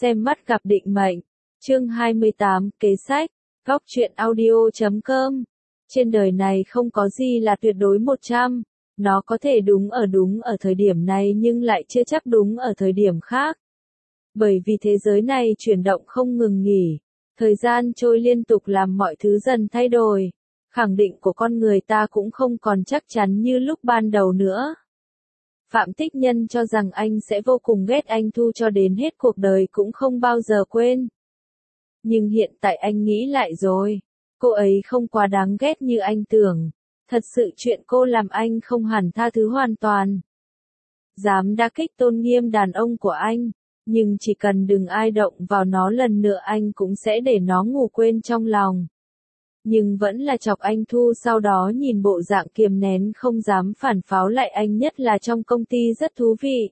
Xem mắt gặp định mệnh. Chương 28, kế sách. Góc truyện audio.com. Trên đời này không có gì là tuyệt đối 100. Nó có thể đúng ở thời điểm này nhưng lại chưa chắc đúng ở thời điểm khác. Bởi vì thế giới này chuyển động không ngừng nghỉ. Thời gian trôi liên tục làm mọi thứ dần thay đổi. Khẳng định của con người ta cũng không còn chắc chắn như lúc ban đầu nữa. Phạm Tích Nhân cho rằng anh sẽ vô cùng ghét anh Thu cho đến hết cuộc đời cũng không bao giờ quên. Nhưng hiện tại anh nghĩ lại rồi. Cô ấy không quá đáng ghét như anh tưởng. Thật sự chuyện cô làm anh không hẳn tha thứ hoàn toàn. Dám đả kích tôn nghiêm đàn ông của anh. Nhưng chỉ cần đừng ai động vào nó lần nữa anh cũng sẽ để nó ngủ quên trong lòng. Nhưng vẫn là chọc anh Thu, sau đó nhìn bộ dạng kiềm nén không dám phản pháo lại anh, nhất là trong công ty rất thú vị.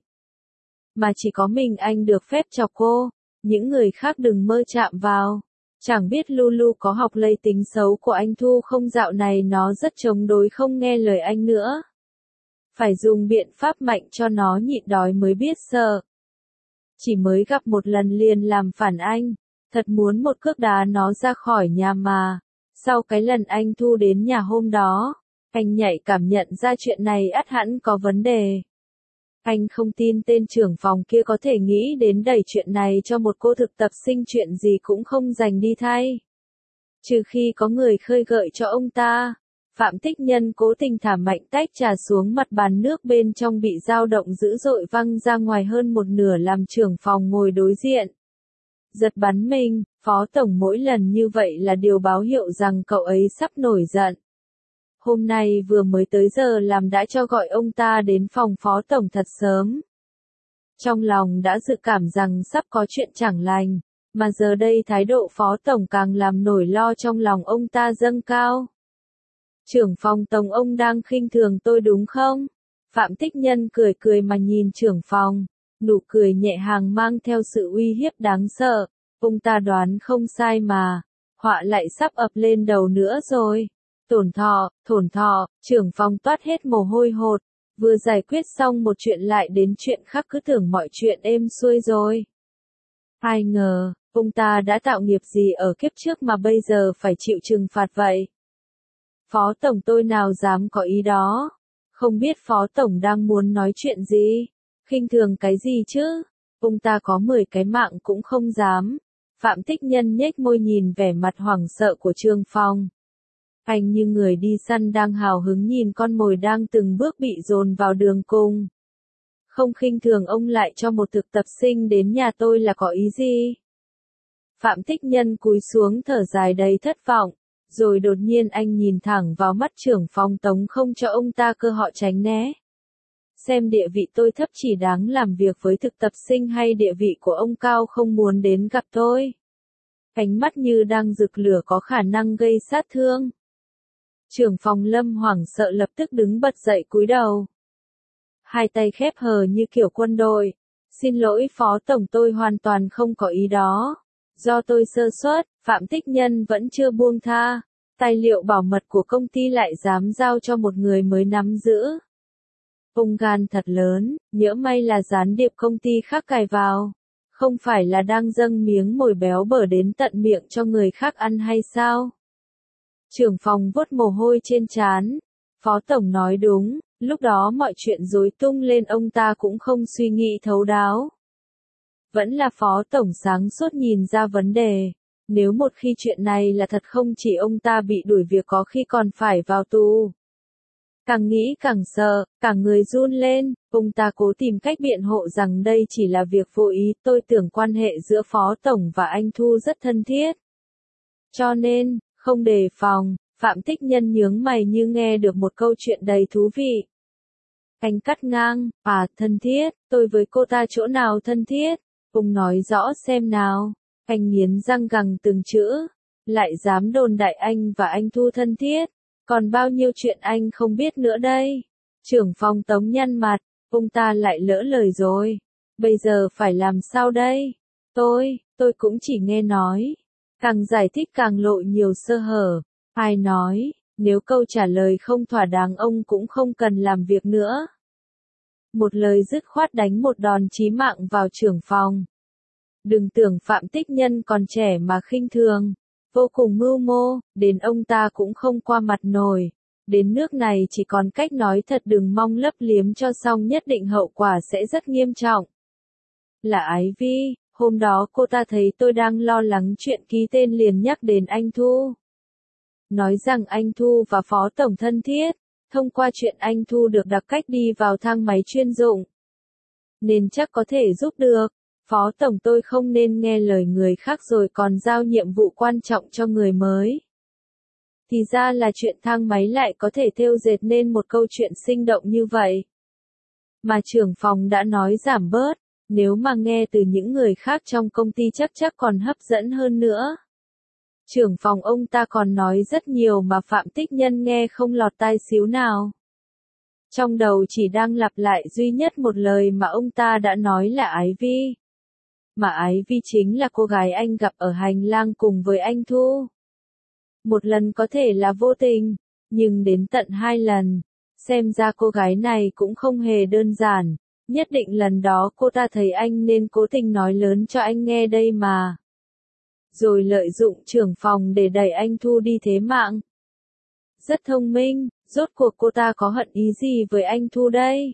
Mà chỉ có mình anh được phép chọc cô, những người khác đừng mơ chạm vào. Chẳng biết Lulu có học lây tính xấu của anh Thu không, dạo này nó rất chống đối không nghe lời anh nữa. Phải dùng biện pháp mạnh cho nó nhịn đói mới biết sợ. Chỉ mới gặp một lần liền làm phản anh, thật muốn một cước đá nó ra khỏi nhà mà. Sau cái lần anh Thu đến nhà hôm đó, anh nhạy cảm nhận ra chuyện này ắt hẳn có vấn đề. Anh không tin tên trưởng phòng kia có thể nghĩ đến đẩy chuyện này cho một cô thực tập sinh, chuyện gì cũng không dành đi thay. Trừ khi có người khơi gợi cho ông ta. Phạm Tích Nhân cố tình thả mạnh tách trà xuống mặt bàn, nước bên trong bị dao động dữ dội văng ra ngoài hơn một nửa làm trưởng phòng ngồi đối diện. Giật bắn mình, phó tổng mỗi lần như vậy là điều báo hiệu rằng cậu ấy sắp nổi giận. Hôm nay vừa mới tới giờ làm đã cho gọi ông ta đến phòng phó tổng thật sớm. Trong lòng đã dự cảm rằng sắp có chuyện chẳng lành, mà giờ đây thái độ phó tổng càng làm nổi lo trong lòng ông ta dâng cao. Trưởng phòng tổng, ông đang khinh thường tôi đúng không? Phạm Tích Nhân cười cười mà nhìn trưởng phòng. Nụ cười nhẹ nhàng mang theo sự uy hiếp đáng sợ. Ông ta đoán không sai mà. Họa lại sắp ập lên đầu nữa rồi. Thổn thọ, trưởng phòng toát hết mồ hôi hột. Vừa giải quyết xong một chuyện lại đến chuyện khác, cứ tưởng mọi chuyện êm xuôi rồi. Ai ngờ, ông ta đã tạo nghiệp gì ở kiếp trước mà bây giờ phải chịu trừng phạt vậy? Phó tổng, tôi nào dám có ý đó. Không biết phó tổng đang muốn nói chuyện gì? Khinh thường cái gì chứ? Ông ta có 10 cái mạng cũng không dám. Phạm Tích Nhân nhếch môi nhìn vẻ mặt hoảng sợ của Trương Phong. Anh như người đi săn đang hào hứng nhìn con mồi đang từng bước bị dồn vào đường cùng. Không khinh thường ông lại cho một thực tập sinh đến nhà tôi là có ý gì? Phạm Tích Nhân cúi xuống thở dài đầy thất vọng. Rồi đột nhiên anh nhìn thẳng vào mắt trưởng phòng Tống, không cho ông ta cơ hội tránh né. Xem địa vị tôi thấp chỉ đáng làm việc với thực tập sinh, hay địa vị của ông cao không muốn đến gặp tôi? Ánh mắt như đang rực lửa có khả năng gây sát thương. Trưởng phòng Lâm hoảng sợ lập tức đứng bật dậy cúi đầu. Hai tay khép hờ như kiểu quân đội. Xin lỗi phó tổng, tôi hoàn toàn không có ý đó. Do tôi sơ suất. Phạm Tích Nhân vẫn chưa buông tha. Tài liệu bảo mật của công ty lại dám giao cho một người mới nắm giữ. Ông gan thật lớn, nhỡ may là gián điệp công ty khác cài vào. Không phải là đang dâng miếng mồi béo bở đến tận miệng cho người khác ăn hay sao? Trưởng phòng vuốt mồ hôi trên trán. Phó tổng nói đúng, lúc đó mọi chuyện rối tung lên ông ta cũng không suy nghĩ thấu đáo. Vẫn là phó tổng sáng suốt nhìn ra vấn đề. Nếu một khi chuyện này là thật, không chỉ ông ta bị đuổi việc, có khi còn phải vào tù. Càng nghĩ càng sợ, cả người run lên, ông ta cố tìm cách biện hộ rằng đây chỉ là việc vô ý, tôi tưởng quan hệ giữa phó tổng và anh Thu rất thân thiết. Cho nên, không đề phòng, Phạm Tích Nhân nhướng mày như nghe được một câu chuyện đầy thú vị. Anh cắt ngang, thân thiết, tôi với cô ta chỗ nào thân thiết? Ông nói rõ xem nào. Anh nghiến răng gằn từng chữ. Lại dám đồn đại anh và anh Thu thân thiết. Còn bao nhiêu chuyện anh không biết nữa đây. Trưởng phòng Tống nhăn mặt. Ông ta lại lỡ lời rồi. Bây giờ phải làm sao đây? Tôi cũng chỉ nghe nói. Càng giải thích càng lộ nhiều sơ hở. Ai nói, nếu câu trả lời không thỏa đáng ông cũng không cần làm việc nữa. Một lời dứt khoát đánh một đòn chí mạng vào trưởng phòng. Đừng tưởng Phạm Tích Nhân còn trẻ mà khinh thường, vô cùng mưu mô, đến ông ta cũng không qua mặt nổi. Đến nước này chỉ còn cách nói thật, đừng mong lấp liếm cho xong, nhất định hậu quả sẽ rất nghiêm trọng. Là Ái Vi, hôm đó cô ta thấy tôi đang lo lắng chuyện ký tên liền nhắc đến anh Thu. Nói rằng anh Thu và Phó Tổng thân thiết, thông qua chuyện anh Thu được đặc cách đi vào thang máy chuyên dụng. Nên chắc có thể giúp được. Phó Tổng tôi không nên nghe lời người khác rồi còn giao nhiệm vụ quan trọng cho người mới. Thì ra là chuyện thang máy lại có thể thêu dệt nên một câu chuyện sinh động như vậy. Mà trưởng phòng đã nói giảm bớt, nếu mà nghe từ những người khác trong công ty chắc còn hấp dẫn hơn nữa. Trưởng phòng ông ta còn nói rất nhiều mà Phạm Tích Nhân nghe không lọt tai xíu nào. Trong đầu chỉ đang lặp lại duy nhất một lời mà ông ta đã nói là Ái Vi. Mà Ái Vi chính là cô gái anh gặp ở hành lang cùng với anh Thu. Một lần có thể là vô tình, nhưng đến tận 2 lần. Xem ra cô gái này cũng không hề đơn giản. Nhất định lần đó cô ta thấy anh nên cố tình nói lớn cho anh nghe đây mà. Rồi lợi dụng trưởng phòng để đẩy anh Thu đi thế mạng. Rất thông minh, rốt cuộc cô ta có hận ý gì với anh Thu đây?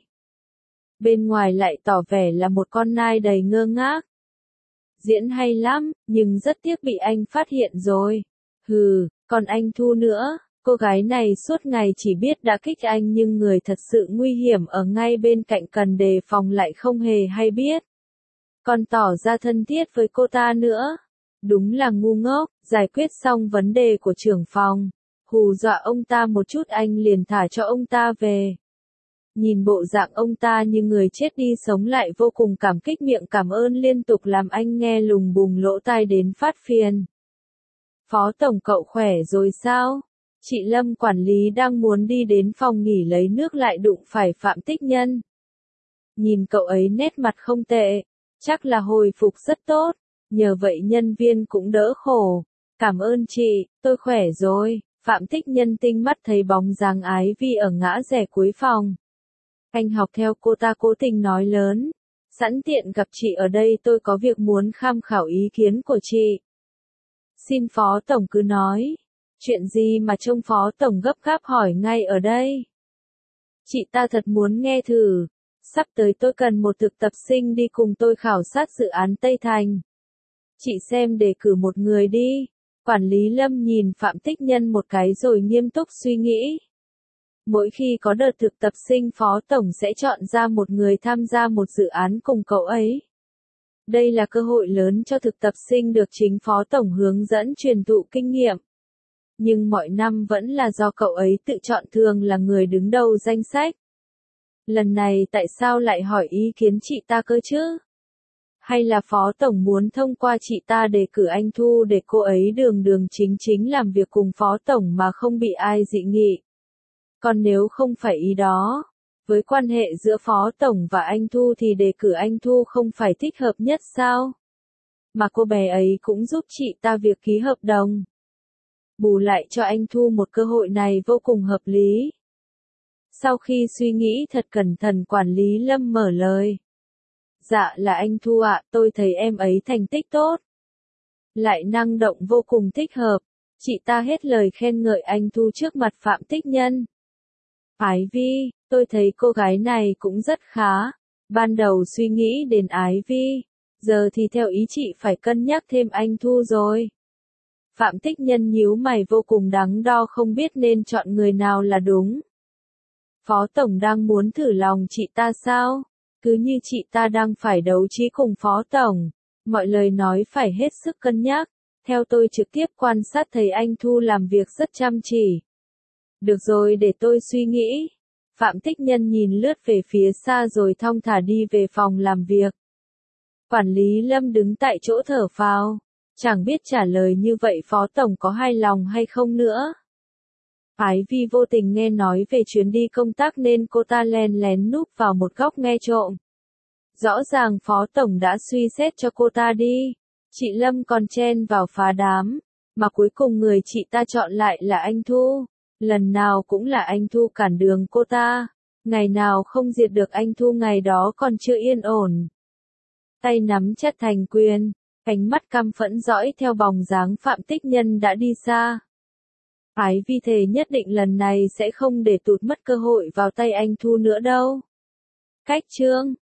Bên ngoài lại tỏ vẻ là một con nai đầy ngơ ngác. Diễn hay lắm, nhưng rất tiếc bị anh phát hiện rồi. Hừ, còn anh Thu nữa, cô gái này suốt ngày chỉ biết đả kích anh nhưng người thật sự nguy hiểm ở ngay bên cạnh cần đề phòng lại không hề hay biết. Còn tỏ ra thân thiết với cô ta nữa. Đúng là ngu ngốc, giải quyết xong vấn đề của trưởng phòng. Hù dọa ông ta một chút anh liền thả cho ông ta về. Nhìn bộ dạng ông ta như người chết đi sống lại vô cùng cảm kích, miệng cảm ơn liên tục làm anh nghe lùng bùng lỗ tai đến phát phiền. Phó Tổng cậu khỏe rồi sao? Chị Lâm quản lý đang muốn đi đến phòng nghỉ lấy nước lại đụng phải Phạm Tích Nhân. Nhìn cậu ấy nét mặt không tệ, chắc là hồi phục rất tốt, nhờ vậy nhân viên cũng đỡ khổ. Cảm ơn chị, tôi khỏe rồi. Phạm Tích Nhân tinh mắt thấy bóng dáng Ái Vi ở ngã rẽ cuối phòng. Anh học theo cô ta cố tình nói lớn. Sẵn tiện gặp chị ở đây tôi có việc muốn tham khảo ý kiến của chị. Xin Phó Tổng cứ nói. Chuyện gì mà trông Phó Tổng gấp gáp hỏi ngay ở đây? Chị ta thật muốn nghe thử. Sắp tới tôi cần một thực tập sinh đi cùng tôi khảo sát dự án Tây Thành. Chị xem đề cử một người đi. Quản lý Lâm nhìn Phạm Tích Nhân một cái rồi nghiêm túc suy nghĩ. Mỗi khi có đợt thực tập sinh Phó Tổng sẽ chọn ra một người tham gia một dự án cùng cậu ấy. Đây là cơ hội lớn cho thực tập sinh được chính Phó Tổng hướng dẫn truyền thụ kinh nghiệm. Nhưng mọi năm vẫn là do cậu ấy tự chọn, thường là người đứng đầu danh sách. Lần này tại sao lại hỏi ý kiến chị ta cơ chứ? Hay là Phó Tổng muốn thông qua chị ta đề cử anh Thu để cô ấy đường đường chính chính làm việc cùng Phó Tổng mà không bị ai dị nghị? Còn nếu không phải ý đó, với quan hệ giữa Phó Tổng và anh Thu thì đề cử anh Thu không phải thích hợp nhất sao? Mà cô bé ấy cũng giúp chị ta việc ký hợp đồng. Bù lại cho anh Thu một cơ hội này vô cùng hợp lý. Sau khi suy nghĩ thật cẩn thận, quản lý Lâm mở lời. Dạ là anh Thu ạ, tôi thấy em ấy thành tích tốt. Lại năng động vô cùng thích hợp. Chị ta hết lời khen ngợi anh Thu trước mặt Phạm Tích Nhân. Ái Vi, tôi thấy cô gái này cũng rất khá. Ban đầu suy nghĩ đến Ái Vi, giờ thì theo ý chị phải cân nhắc thêm anh Thu rồi. Phạm Tích Nhân nhíu mày vô cùng đắn đo không biết nên chọn người nào là đúng. Phó Tổng đang muốn thử lòng chị ta sao? Cứ như chị ta đang phải đấu trí cùng Phó Tổng. Mọi lời nói phải hết sức cân nhắc. Theo tôi trực tiếp quan sát thấy anh Thu làm việc rất chăm chỉ. Được rồi, để tôi suy nghĩ. Phạm Tích Nhân nhìn lướt về phía xa rồi thong thả đi về phòng làm việc. Quản lý Lâm đứng tại chỗ thở phào. Chẳng biết trả lời như vậy Phó Tổng có hài lòng hay không nữa. Ái Vi vô tình nghe nói về chuyến đi công tác nên cô ta len lén núp vào một góc nghe trộm. Rõ ràng Phó Tổng đã suy xét cho cô ta đi. Chị Lâm còn chen vào phá đám. Mà cuối cùng người chị ta chọn lại là anh Thu. Lần nào cũng là anh Thu cản đường cô ta. Ngày nào không diệt được anh Thu ngày đó còn chưa yên ổn. tay nắm chặt thành quyền, ánh mắt căm phẫn dõi theo bóng dáng Phạm Tích Nhân đã đi xa. Ái Vi thề nhất định lần này sẽ không để tụt mất cơ hội vào tay anh Thu nữa đâu. Cách chương